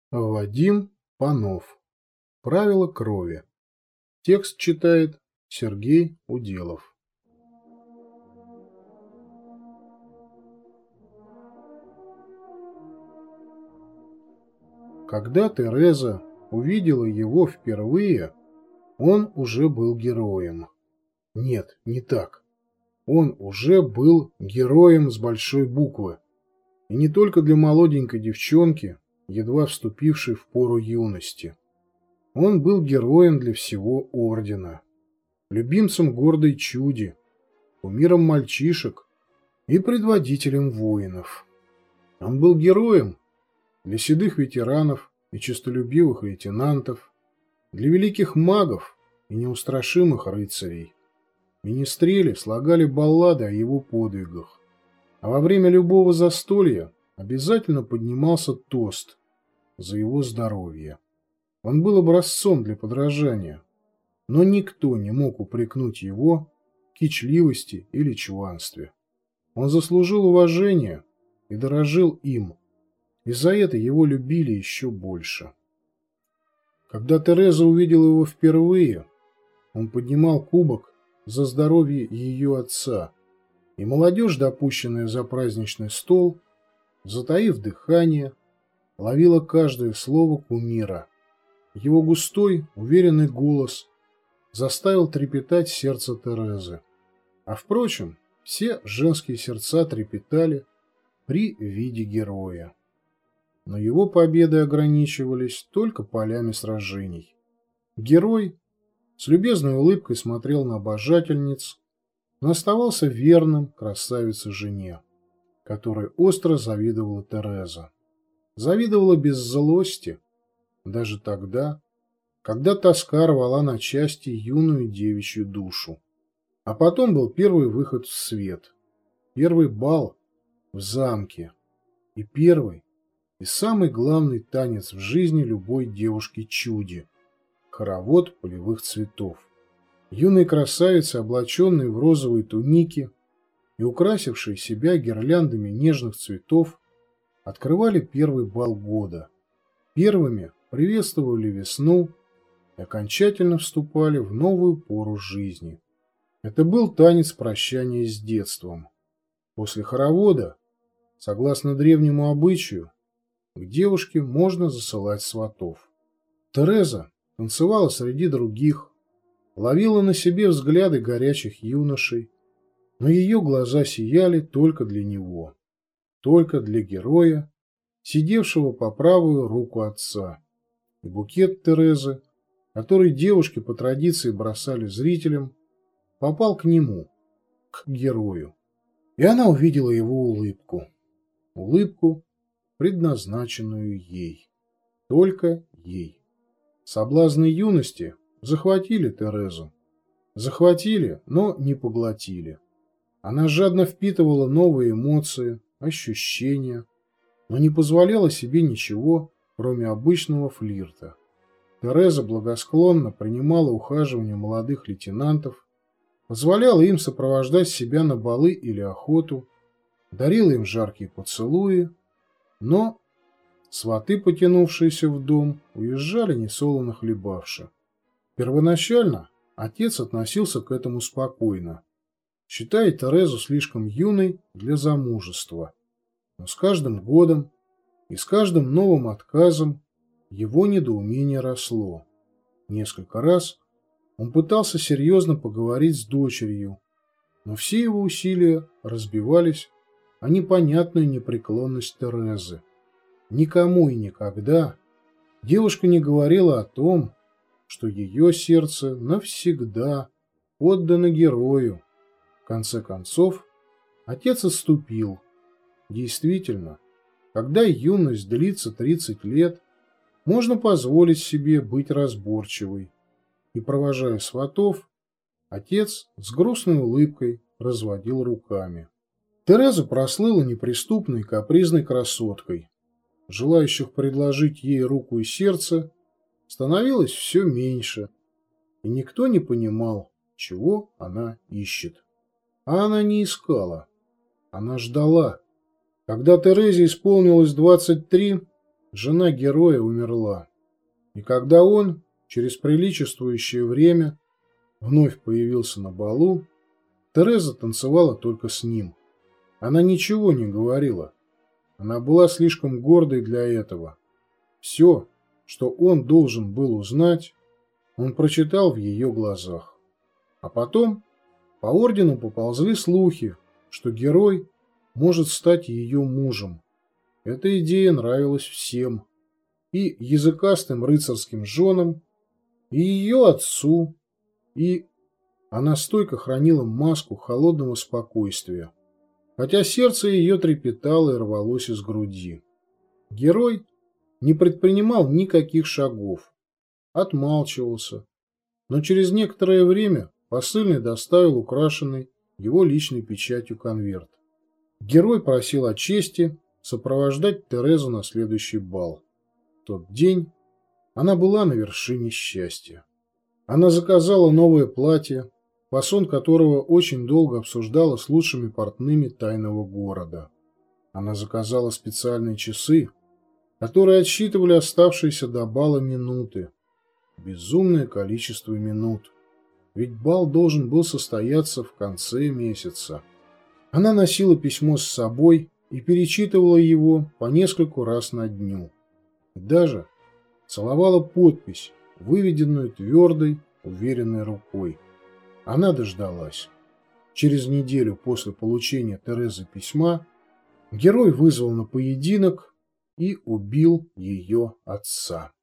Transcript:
Вадим Панов. Правила крови. Текст читает Сергей Уделов. Когда Тереза увидела его впервые, он уже был героем. Нет, не так. Он уже был героем с большой буквы. И не только для молоденькой девчонки, едва вступившей в пору юности. Он был героем для всего ордена, любимцем гордой чуди, кумиром мальчишек и предводителем воинов. Он был героем для седых ветеранов и честолюбивых лейтенантов, для великих магов и неустрашимых рыцарей. Министрели слагали баллады о его подвигах, а во время любого застолья обязательно поднимался тост за его здоровье. Он был образцом для подражания, но никто не мог упрекнуть его в кичливости или чванстве. Он заслужил уважение и дорожил им, и за это его любили еще больше. Когда Тереза увидела его впервые, он поднимал кубок за здоровье ее отца, и молодежь, допущенная за праздничный стол, затаив дыхание, ловила каждое слово кумира. Его густой, уверенный голос заставил трепетать сердце Терезы. А впрочем, все женские сердца трепетали при виде героя. Но его победы ограничивались только полями сражений. Герой с любезной улыбкой смотрел на обожательниц, но оставался верным красавице-жене, которой остро завидовала Тереза. Завидовала без злости, даже тогда, когда тоска рвала на части юную девичью душу. А потом был первый выход в свет, первый бал в замке и первый и самый главный танец в жизни любой девушки-чуди – хоровод полевых цветов. Юные красавицы, облаченные в розовые туники и украсившие себя гирляндами нежных цветов, открывали первый бал года. Первыми приветствовали весну и окончательно вступали в новую пору жизни. Это был танец прощания с детством. После хоровода, согласно древнему обычаю, к девушке можно засылать сватов. Тереза танцевала среди других, ловила на себе взгляды горячих юношей, но ее глаза сияли только для него, только для героя, сидевшего по правую руку отца. И букет Терезы, который девушки по традиции бросали зрителям, попал к нему, к герою. И она увидела его улыбку. Улыбку, предназначенную ей. Только ей. Соблазны юности захватили Терезу. Захватили, но не поглотили. Она жадно впитывала новые эмоции, ощущения, но не позволяла себе ничего, кроме обычного флирта. Тереза благосклонно принимала ухаживание молодых лейтенантов, позволяла им сопровождать себя на балы или охоту, дарила им жаркие поцелуи, но сваты, потянувшиеся в дом, уезжали несолоно хлебавши. Первоначально отец относился к этому спокойно, считая Терезу слишком юной для замужества. Но с каждым годом и с каждым новым отказом его недоумение росло. Несколько раз он пытался серьезно поговорить с дочерью, но все его усилия разбивались о непонятную непреклонность Терезы. Никому и никогда девушка не говорила о том, что ее сердце навсегда отдано герою. В конце концов, отец отступил. Действительно, когда юность длится 30 лет, можно позволить себе быть разборчивой. И, провожая сватов, отец с грустной улыбкой разводил руками. Тереза прослыла неприступной капризной красоткой. Желающих предложить ей руку и сердце становилось все меньше, и никто не понимал, чего она ищет. А она не искала. Она ждала. Когда Терезе исполнилось 23, жена героя умерла. И когда он, через приличествующее время, вновь появился на балу, Тереза танцевала только с ним. Она ничего не говорила. Она была слишком гордой для этого. Все, что он должен был узнать, он прочитал в ее глазах. А потом по ордену поползли слухи, что герой может стать ее мужем. Эта идея нравилась всем. И языкастым рыцарским женам, и ее отцу, и... Она стойко хранила маску холодного спокойствия, хотя сердце ее трепетало и рвалось из груди. Герой не предпринимал никаких шагов, отмалчивался, но через некоторое время посыльный доставил украшенный его личной печатью конверт. Герой просил о чести сопровождать Терезу на следующий бал. В тот день она была на вершине счастья. Она заказала новое платье, фасон которого очень долго обсуждала с лучшими портными тайного города. Она заказала специальные часы, которые отсчитывали оставшиеся до бала минуты. Безумное количество минут. Ведь бал должен был состояться в конце месяца. Она носила письмо с собой и перечитывала его по нескольку раз на дню. И даже целовала подпись, выведенную твердой, уверенной рукой. Она дождалась. Через неделю после получения Терезы письма герой вызвал на поединок и убил ее отца.